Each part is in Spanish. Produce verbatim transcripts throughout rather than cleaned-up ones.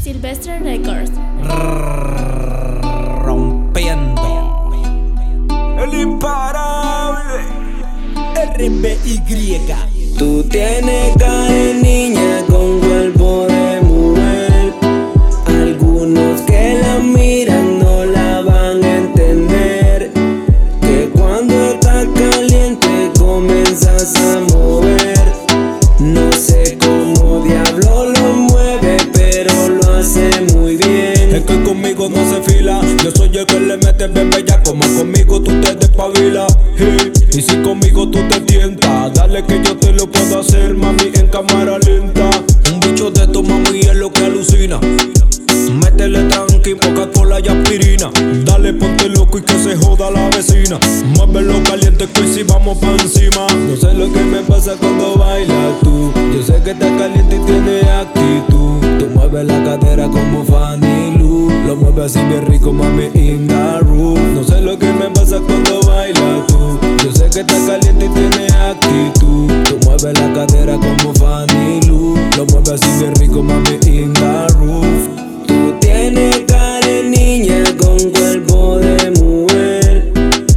Silvestre Records. Rompiendo el imparable R B Y. Tú tienes cara de niña con cuerpo de mujer. Algunos que la miran no la van a entender, que cuando está caliente comienzas a mover. No sé cómo diablo lo mueve, pero lo hace muy bien. Es que conmigo no se fila, yo soy el que le mete bebé ya. Como conmigo tú te despabilas, hey. Y si conmigo tú te tientas, dale que yo te lo puedo hacer, mami, en cámara lenta. Un bicho de esto, mami, es lo que alucina. Métele tranqui, Coca-Cola y aspirina. Dale, ponte loco y que se joda la vecina. Muévelo caliente que hoy sí vamos pa' encima. No sé lo que me pasa cuando bailas tú. Yo sé que estás caliente y tienes actitud. Tú mueves la cadera como Fanny Lu. Lo mueves así bien rico, mami, in the room. No sé lo que me pasa cuando bailas tú. Yo sé que estás caliente y tienes actitud. Tú mueves la cadera como Fanny Lu. Lo mueves así bien rico, mami, in the room. Tú tienes cara de niña con cuerpo de mujer.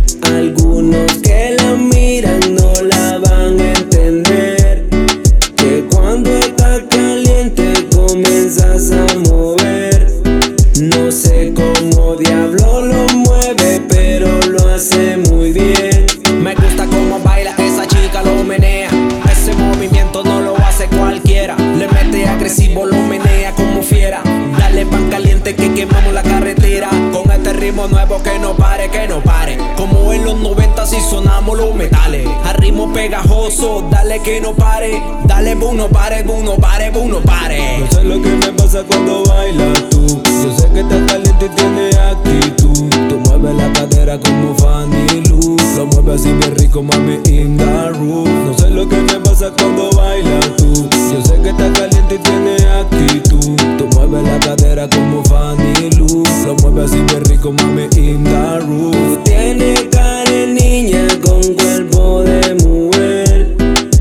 Algunos que la miran no la van a entender, que cuando está caliente comienzas a mover. No sé cómo diablo lo mueve, pero lo hace muy bien. Me gusta cómo baila esa chica, lo menea. Ese movimiento no lo hace cualquiera. Le mete agresivo, lo menea como fiera. Dale pan caliente que quemamos la carretera. Con este ritmo nuevo que no pare, que no pare. Como en los noventa si sonamos los metales. A ritmo pegajoso, dale que no pare. Dale boom, no pare, boom, no pare, boom, no pare. No sé lo que me pasa cuando bailas tú. Yo sé que estás caliente y tienes actitud. Tú mueves la cadera como Fanny Lu. Lo mueves así bien rico, mami, in the room. No sé lo que me pasa cuando bailas tú. Yo sé que estás caliente y tienes actitud. Tú mueves la cadera como Fanny Lu. Lo mueves así bien rico, mami, in the room. Tú tienes cara de niña con cuerpo de mujer.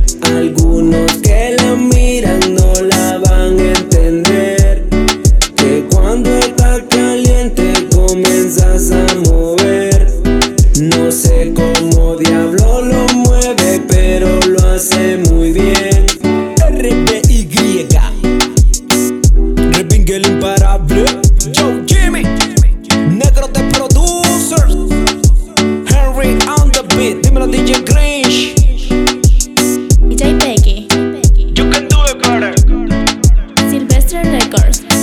Algunos que la miran no la van a entender, que cuando está caliente comienzas a mover. No sé cómo diablo lo mueve, pero lo hace muy bien. R B Y Repingue el imparable Joe Jimmy Negro de Producers Henry on the beat. Dímelo D J Grinch. D J Becky. You can do it, brother. Silvestre Records.